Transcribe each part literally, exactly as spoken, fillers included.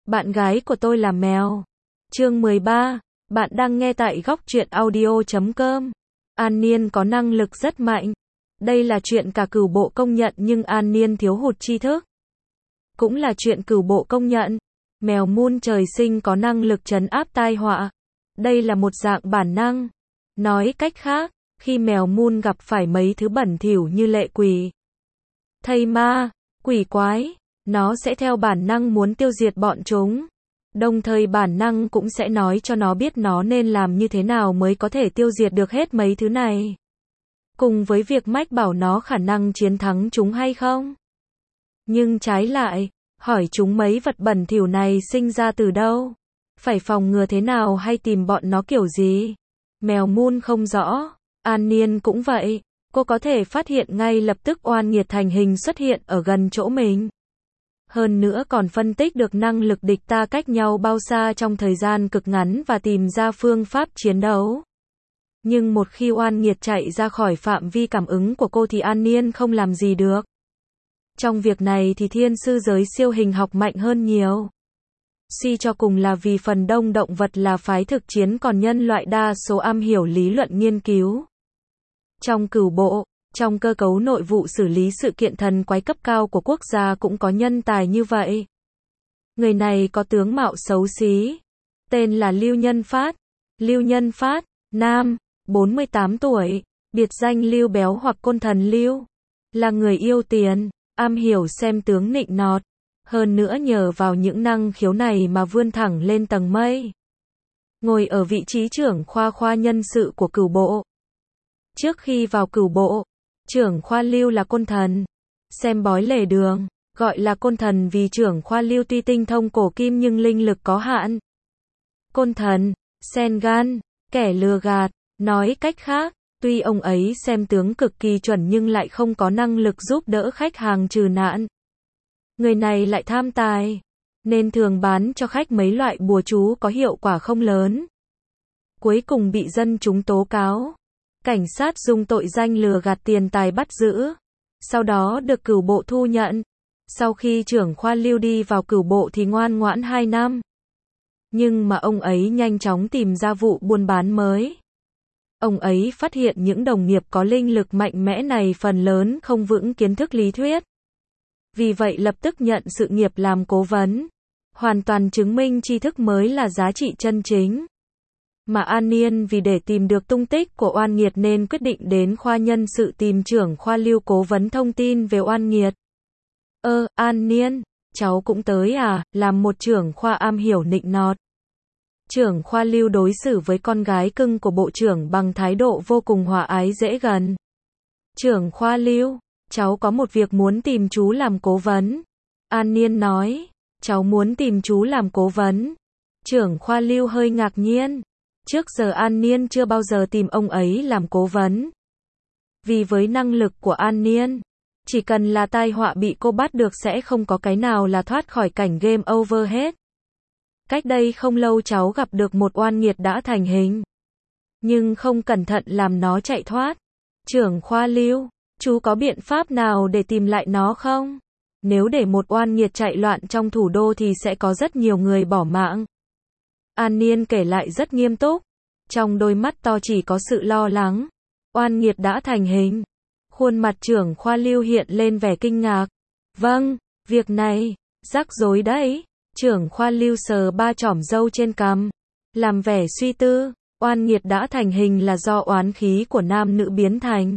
Bạn gái của tôi là mèo. Chương mười ba. Bạn đang nghe tại góc truyện audio chấm com. An Niên có năng lực rất mạnh. Đây là chuyện cả cửu bộ công nhận nhưng An Niên thiếu hụt tri thức. Cũng là chuyện cửu bộ công nhận. Mèo Moon trời sinh có năng lực trấn áp tai họa. Đây là một dạng bản năng. Nói cách khác, khi mèo Moon gặp phải mấy thứ bẩn thỉu như lệ quỷ, thây ma, quỷ quái, nó sẽ theo bản năng muốn tiêu diệt bọn chúng. Đồng thời bản năng cũng sẽ nói cho nó biết nó nên làm như thế nào mới có thể tiêu diệt được hết mấy thứ này. Cùng với việc mách bảo nó khả năng chiến thắng chúng hay không. Nhưng trái lại, hỏi chúng mấy vật bẩn thỉu này sinh ra từ đâu? Phải phòng ngừa thế nào hay tìm bọn nó kiểu gì? Mèo Moon không rõ. An Niên cũng vậy. Cô có thể phát hiện ngay lập tức oan nghiệt thành hình xuất hiện ở gần chỗ mình. Hơn nữa còn phân tích được năng lực địch ta cách nhau bao xa trong thời gian cực ngắn và tìm ra phương pháp chiến đấu. Nhưng một khi oan nghiệt chạy ra khỏi phạm vi cảm ứng của cô thì An Niên không làm gì được. Trong việc này thì thiên sư giới siêu hình học mạnh hơn nhiều. Suy cho cùng là vì phần đông động vật là phái thực chiến còn nhân loại đa số am hiểu lý luận nghiên cứu. Trong cửu bộ, trong cơ cấu nội vụ xử lý sự kiện thần quái cấp cao của quốc gia cũng có nhân tài như vậy. Người này có tướng mạo xấu xí. Tên là Lưu Nhân Phát. Lưu Nhân Phát, nam, bốn mươi tám tuổi, biệt danh Lưu Béo hoặc Côn Thần Lưu. Là người yêu tiền, am hiểu xem tướng nịnh nọt. Hơn nữa nhờ vào những năng khiếu này mà vươn thẳng lên tầng mây. Ngồi ở vị trí trưởng khoa khoa nhân sự của cửu bộ. Trước khi vào cửu bộ, trưởng khoa Lưu là Côn Thần. Xem bói lề đường, gọi là Côn Thần vì trưởng khoa Lưu tuy tinh thông cổ kim nhưng linh lực có hạn. Côn Thần, sen gan, kẻ lừa gạt, nói cách khác, tuy ông ấy xem tướng cực kỳ chuẩn nhưng lại không có năng lực giúp đỡ khách hàng trừ nạn. Người này lại tham tài, nên thường bán cho khách mấy loại bùa chú có hiệu quả không lớn. Cuối cùng bị dân chúng tố cáo. Cảnh sát dùng tội danh lừa gạt tiền tài bắt giữ. Sau đó được cửu bộ thu nhận. Sau khi trưởng khoa Lưu đi vào cửu bộ thì ngoan ngoãn hai năm. Nhưng mà ông ấy nhanh chóng tìm ra vụ buôn bán mới. Ông ấy phát hiện những đồng nghiệp có linh lực mạnh mẽ này phần lớn không vững kiến thức lý thuyết. Vì vậy lập tức nhận sự nghiệp làm cố vấn. Hoàn toàn chứng minh tri thức mới là giá trị chân chính. Mà An Niên vì để tìm được tung tích của oan nghiệt nên quyết định đến khoa nhân sự tìm trưởng khoa Lưu cố vấn thông tin về oan nghiệt. Ơ, An Niên, cháu cũng tới à, làm một trưởng khoa am hiểu nịnh nọt. Trưởng khoa Lưu đối xử với con gái cưng của bộ trưởng bằng thái độ vô cùng hòa ái dễ gần. Trưởng khoa Lưu, cháu có một việc muốn tìm chú làm cố vấn. An Niên nói, cháu muốn tìm chú làm cố vấn. Trưởng khoa Lưu hơi ngạc nhiên. Trước giờ An Niên chưa bao giờ tìm ông ấy làm cố vấn. Vì với năng lực của An Niên, chỉ cần là tai họa bị cô bắt được sẽ không có cái nào là thoát khỏi cảnh game over hết. Cách đây không lâu cháu gặp được một oan nghiệt đã thành hình. Nhưng không cẩn thận làm nó chạy thoát. Trưởng khoa Lưu, chú có biện pháp nào để tìm lại nó không? Nếu để một oan nghiệt chạy loạn trong thủ đô thì sẽ có rất nhiều người bỏ mạng. An Niên kể lại rất nghiêm túc. Trong đôi mắt to chỉ có sự lo lắng. Oan nghiệt đã thành hình. Khuôn mặt trưởng khoa Lưu hiện lên vẻ kinh ngạc. Vâng, việc này, rắc rối đấy. Trưởng khoa Lưu sờ ba chỏm râu trên cằm. Làm vẻ suy tư. Oan nghiệt đã thành hình là do oán khí của nam nữ biến thành.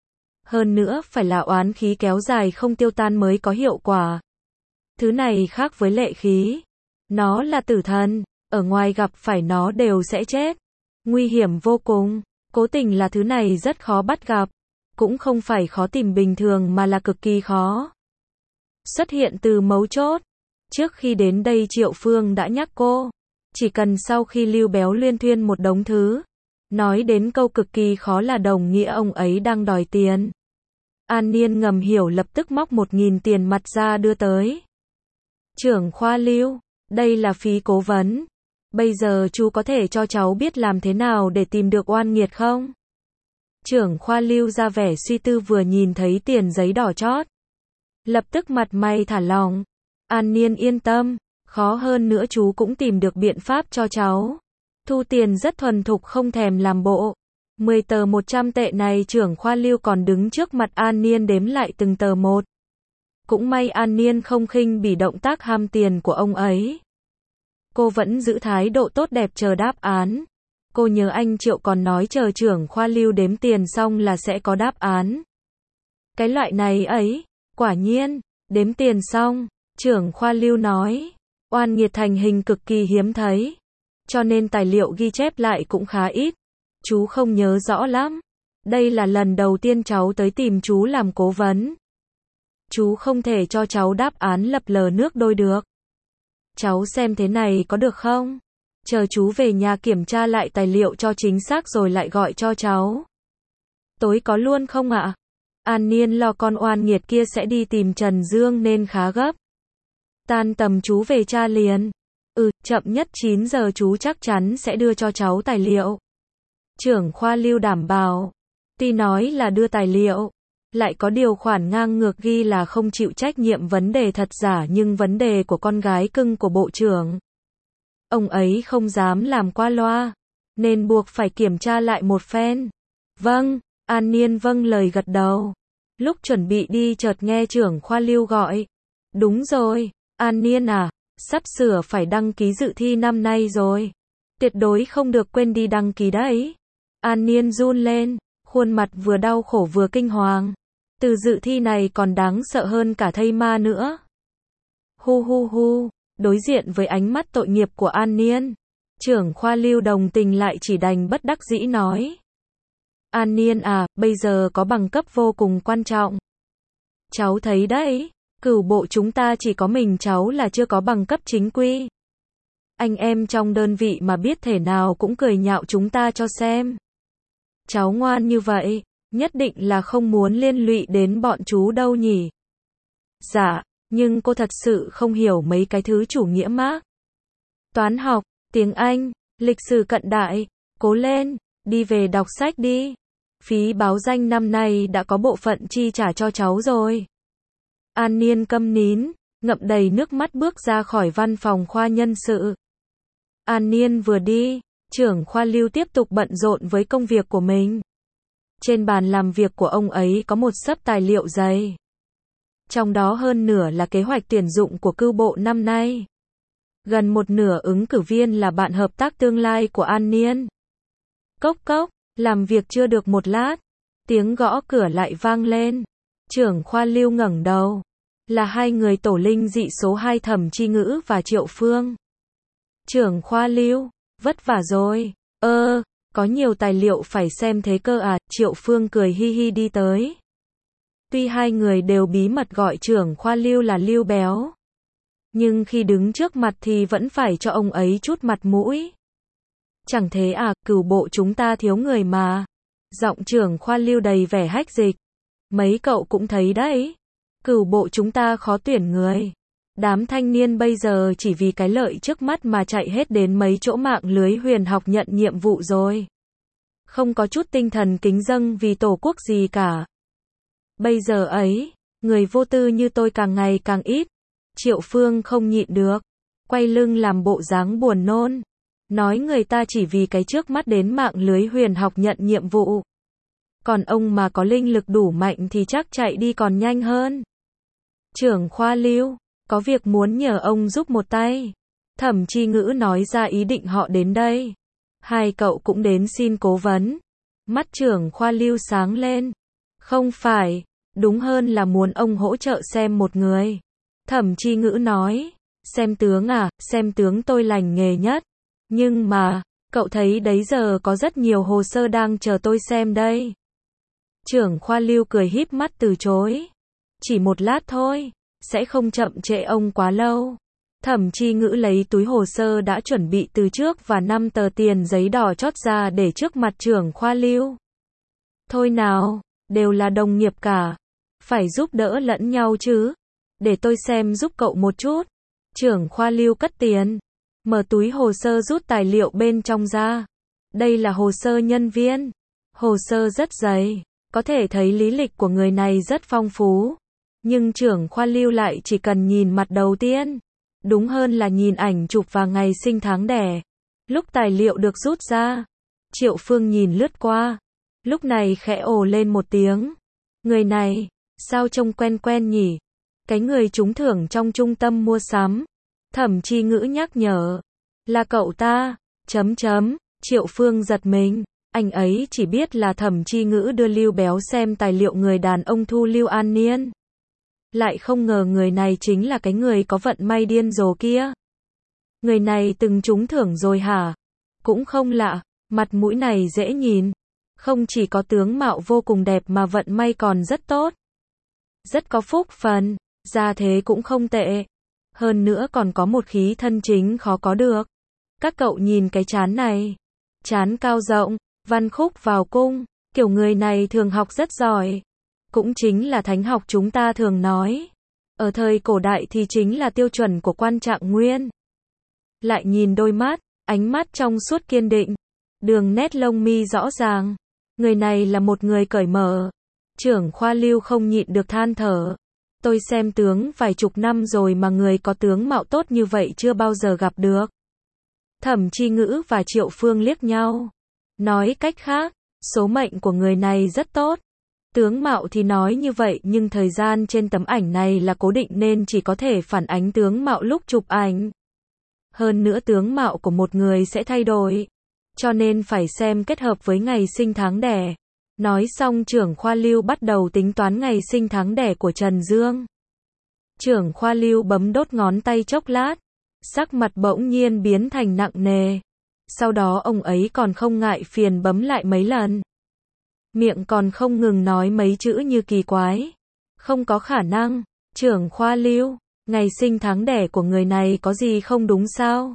Hơn nữa phải là oán khí kéo dài không tiêu tan mới có hiệu quả. Thứ này khác với lệ khí. Nó là tử thần. Ở ngoài gặp phải nó đều sẽ chết. Nguy hiểm vô cùng. Cố tình là thứ này rất khó bắt gặp. Cũng không phải khó tìm bình thường mà là cực kỳ khó. Xuất hiện từ mấu chốt. Trước khi đến đây Triệu Phương đã nhắc cô. Chỉ cần sau khi Lưu Béo luyên thuyên một đống thứ. Nói đến câu cực kỳ khó là đồng nghĩa ông ấy đang đòi tiền. An Niên ngầm hiểu lập tức móc một nghìn tiền mặt ra đưa tới. Trưởng khoa Lưu, đây là phí cố vấn. Bây giờ chú có thể cho cháu biết làm thế nào để tìm được oan nghiệt không? Trưởng khoa Lưu ra vẻ suy tư vừa nhìn thấy tiền giấy đỏ chót. Lập tức mặt mày thả lỏng. An Niên yên tâm, Khó hơn nữa chú cũng tìm được biện pháp cho cháu. Thu tiền rất thuần thục không thèm làm bộ. mười tờ một trăm tệ này trưởng khoa Lưu còn đứng trước mặt An Niên đếm lại từng tờ một. Cũng may An Niên không khinh bỉ động tác ham tiền của ông ấy. Cô vẫn giữ thái độ tốt đẹp chờ đáp án. Cô nhớ anh Triệu còn nói chờ trưởng khoa Lưu đếm tiền xong là sẽ có đáp án. Cái loại này ấy, quả nhiên, đếm tiền xong, trưởng khoa Lưu nói, oan nghiệt thành hình cực kỳ hiếm thấy. Cho nên tài liệu ghi chép lại cũng khá ít. Chú không nhớ rõ lắm. Đây là lần đầu tiên cháu tới tìm chú làm cố vấn. Chú không thể cho cháu đáp án lập lờ nước đôi được. Cháu xem thế này có được không? Chờ chú về nhà kiểm tra lại tài liệu cho chính xác rồi lại gọi cho cháu. Tối có luôn không ạ? An Niên lo con oan nghiệt kia sẽ đi tìm Trần Dương nên khá gấp. Tan tầm chú về tra liền. Ừ, chậm nhất chín giờ chú chắc chắn sẽ đưa cho cháu tài liệu. Trưởng khoa Lưu đảm bảo. Tuy nói là đưa tài liệu, lại có điều khoản ngang ngược ghi là không chịu trách nhiệm vấn đề thật giả nhưng vấn đề của con gái cưng của bộ trưởng. Ông ấy không dám làm qua loa, nên buộc phải kiểm tra lại một phen. Vâng, An Niên vâng lời gật đầu. Lúc chuẩn bị đi chợt nghe trưởng khoa Lưu gọi. Đúng rồi, An Niên à, sắp sửa phải đăng ký dự thi năm nay rồi. Tuyệt đối không được quên đi đăng ký đấy. An Niên run lên, khuôn mặt vừa đau khổ vừa kinh hoàng. Từ dự thi này còn đáng sợ hơn cả thây ma nữa. Hu hu hu, đối diện với ánh mắt tội nghiệp của An Niên, trưởng khoa Lưu đồng tình lại chỉ đành bất đắc dĩ nói. An Niên à, bây giờ có bằng cấp vô cùng quan trọng. Cháu thấy đấy, cửu bộ chúng ta chỉ có mình cháu là chưa có bằng cấp chính quy. Anh em trong đơn vị mà biết thể nào cũng cười nhạo chúng ta cho xem. Cháu ngoan như vậy, nhất định là không muốn liên lụy đến bọn chú đâu nhỉ. Dạ, nhưng cô thật sự không hiểu mấy cái thứ chủ nghĩa Mác. Toán học, tiếng Anh, lịch sử cận đại, cố lên, đi về đọc sách đi. Phí báo danh năm nay đã có bộ phận chi trả cho cháu rồi. An Niên câm nín, ngậm đầy nước mắt bước ra khỏi văn phòng khoa nhân sự. An Niên vừa đi, trưởng khoa Lưu tiếp tục bận rộn với công việc của mình. Trên bàn làm việc của ông ấy có một xấp tài liệu dày. Trong đó hơn nửa là kế hoạch tuyển dụng của cưu bộ năm nay. Gần một nửa ứng cử viên là bạn hợp tác tương lai của An Niên. Cốc cốc, làm việc chưa được một lát, tiếng gõ cửa lại vang lên. Trưởng khoa Lưu ngẩng đầu. Là hai người tổ linh dị số hai Thẩm Chi Ngữ và Triệu Phương. Trưởng khoa Lưu, vất vả rồi. Ơ, có nhiều tài liệu phải xem thế cơ à, Triệu Phương cười hi hi đi tới. Tuy hai người đều bí mật gọi trưởng khoa Lưu là Lưu béo, nhưng khi đứng trước mặt thì vẫn phải cho ông ấy chút mặt mũi. Chẳng thế à, cửu bộ chúng ta thiếu người mà. Giọng trưởng khoa Lưu đầy vẻ hách dịch. Mấy cậu cũng thấy đấy. Cửu bộ chúng ta khó tuyển người. Đám thanh niên bây giờ chỉ vì cái lợi trước mắt mà chạy hết đến mấy chỗ mạng lưới huyền học nhận nhiệm vụ rồi. Không có chút tinh thần kính dâng vì tổ quốc gì cả. Bây giờ ấy, người vô tư như tôi càng ngày càng ít. Triệu Phương không nhịn được, quay lưng làm bộ dáng buồn nôn. Nói người ta chỉ vì cái trước mắt đến mạng lưới huyền học nhận nhiệm vụ. Còn ông mà có linh lực đủ mạnh thì chắc chạy đi còn nhanh hơn. Trưởng khoa Lưu, có việc muốn nhờ ông giúp một tay. Thẩm Chi Ngữ nói ra ý định họ đến đây. Hai cậu cũng đến xin cố vấn. Mắt trưởng khoa Lưu sáng lên. Không phải, đúng hơn là muốn ông hỗ trợ xem một người. Thẩm Chi Ngữ nói, xem tướng à, xem tướng tôi lành nghề nhất. Nhưng mà, cậu thấy đấy giờ có rất nhiều hồ sơ đang chờ tôi xem đây. Trưởng khoa Lưu cười híp mắt từ chối. Chỉ một lát thôi, sẽ không chậm trễ ông quá lâu. Thẩm Chi Ngữ lấy túi hồ sơ đã chuẩn bị từ trước và năm tờ tiền giấy đỏ chót ra để trước mặt trưởng khoa Lưu. Thôi nào, đều là đồng nghiệp cả. Phải giúp đỡ lẫn nhau chứ. Để tôi xem giúp cậu một chút. Trưởng khoa Lưu cất tiền. Mở túi hồ sơ rút tài liệu bên trong ra. Đây là hồ sơ nhân viên. Hồ sơ rất dày. Có thể thấy lý lịch của người này rất phong phú. Nhưng trưởng khoa Lưu lại chỉ cần nhìn mặt đầu tiên. đúng hơn là nhìn ảnh chụp và ngày sinh tháng đẻ. Lúc tài liệu được rút ra, Triệu Phương nhìn lướt qua, lúc này khẽ ồ lên một tiếng. Người này, sao trông quen quen nhỉ? Cái người trúng thưởng trong trung tâm mua sắm. Thẩm Chi Ngữ nhắc nhở. Là cậu ta, chấm chấm, Triệu Phương giật mình. Anh ấy chỉ biết là Thẩm Chi Ngữ đưa Lưu Béo xem tài liệu người đàn ông thu Lưu An Niên. Lại không ngờ người này chính là cái người có vận may điên rồ kia. Người này từng trúng thưởng rồi hả? Cũng không lạ, mặt mũi này dễ nhìn. Không chỉ có tướng mạo vô cùng đẹp mà vận may còn rất tốt. Rất có phúc phần, gia thế cũng không tệ. Hơn nữa còn có một khí thân chính khó có được. Các cậu nhìn cái trán này. Trán cao rộng, văn khúc vào cung, kiểu người này thường học rất giỏi. Cũng chính là thánh học chúng ta thường nói. Ở thời cổ đại thì chính là tiêu chuẩn của quan trạng nguyên. Lại nhìn đôi mắt, ánh mắt trong suốt kiên định. Đường nét lông mi rõ ràng. Người này là một người cởi mở. Trưởng khoa Lưu không nhịn được than thở. Tôi xem tướng vài chục năm rồi mà người có tướng mạo tốt như vậy chưa bao giờ gặp được. Thẩm Chi Ngữ và Triệu Phương liếc nhau. Nói cách khác, số mệnh của người này rất tốt. Tướng mạo thì nói như vậy nhưng thời gian trên tấm ảnh này là cố định nên chỉ có thể phản ánh tướng mạo lúc chụp ảnh. Hơn nữa tướng mạo của một người sẽ thay đổi. Cho nên phải xem kết hợp với ngày sinh tháng đẻ. Nói xong trưởng khoa Lưu bắt đầu tính toán ngày sinh tháng đẻ của Trần Dương. Trưởng khoa Lưu bấm đốt ngón tay chốc lát. Sắc mặt bỗng nhiên biến thành nặng nề. Sau đó ông ấy còn không ngại phiền bấm lại mấy lần. Miệng còn không ngừng nói mấy chữ như kỳ quái. Không có khả năng. Trưởng khoa Lưu, ngày sinh tháng đẻ của người này có gì không đúng sao?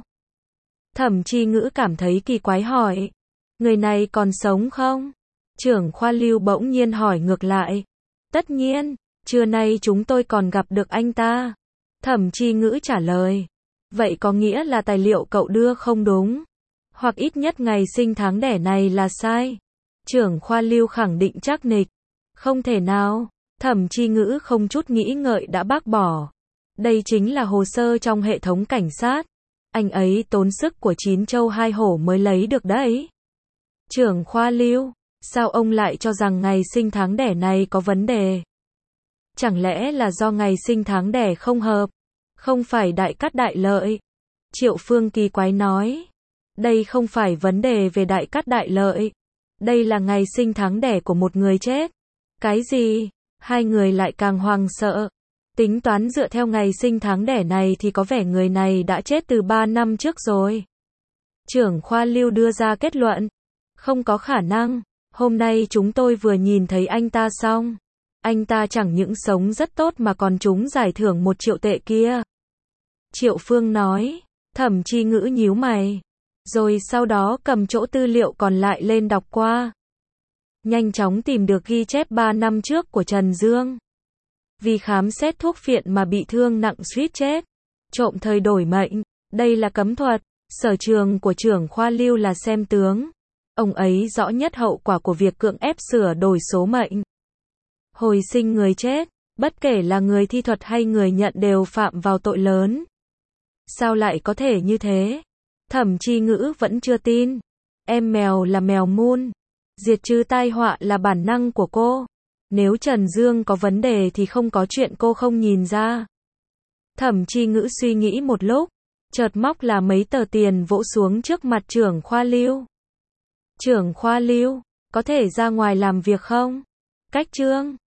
Thẩm Chi Ngữ cảm thấy kỳ quái hỏi. Người này còn sống không? Trưởng khoa Lưu bỗng nhiên hỏi ngược lại. Tất nhiên, trưa nay chúng tôi còn gặp được anh ta. Thẩm Chi Ngữ trả lời. Vậy có nghĩa là tài liệu cậu đưa không đúng. Hoặc ít nhất ngày sinh tháng đẻ này là sai. Trưởng khoa Lưu khẳng định chắc nịch. Không thể nào. Thẩm Chi Ngữ không chút nghĩ ngợi đã bác bỏ. Đây chính là hồ sơ trong hệ thống cảnh sát. Anh ấy tốn sức của chín châu hai hổ mới lấy được đấy. Trưởng khoa Lưu, sao ông lại cho rằng ngày sinh tháng đẻ này có vấn đề? Chẳng lẽ là do ngày sinh tháng đẻ không hợp? Không phải đại cát đại lợi? Triệu Phương kỳ quái nói. Đây không phải vấn đề về đại cát đại lợi. Đây là ngày sinh tháng đẻ của một người chết. Cái gì? Hai người lại càng hoang sợ. Tính toán dựa theo ngày sinh tháng đẻ này thì có vẻ người này đã chết từ ba năm trước rồi. Trưởng khoa Lưu đưa ra kết luận. Không có khả năng. Hôm nay chúng tôi vừa nhìn thấy anh ta xong. Anh ta chẳng những sống rất tốt mà còn trúng giải thưởng một triệu tệ kia. Triệu Phương nói. Thẩm Chi Ngữ nhíu mày. Rồi sau đó cầm chỗ tư liệu còn lại lên đọc qua. Nhanh chóng tìm được ghi chép ba năm trước của Trần Dương. Vì khám xét thuốc phiện mà bị thương nặng suýt chết. Trộm thời đổi mệnh. Đây là cấm thuật. Sở trường của trưởng khoa Lưu là xem tướng. Ông ấy rõ nhất hậu quả của việc cưỡng ép sửa đổi số mệnh. Hồi sinh người chết. Bất kể là người thi thuật hay người nhận đều phạm vào tội lớn. Sao lại có thể như thế? Thẩm Chi Ngữ vẫn chưa tin. Em mèo là mèo mun. Diệt trừ tai họa là bản năng của cô. Nếu Trần Dương có vấn đề thì không có chuyện cô không nhìn ra. Thẩm Chi Ngữ suy nghĩ một lúc. Chợt móc là mấy tờ tiền vỗ xuống trước mặt trưởng khoa Lưu. Trưởng khoa Lưu, có thể ra ngoài làm việc không? Cách trương.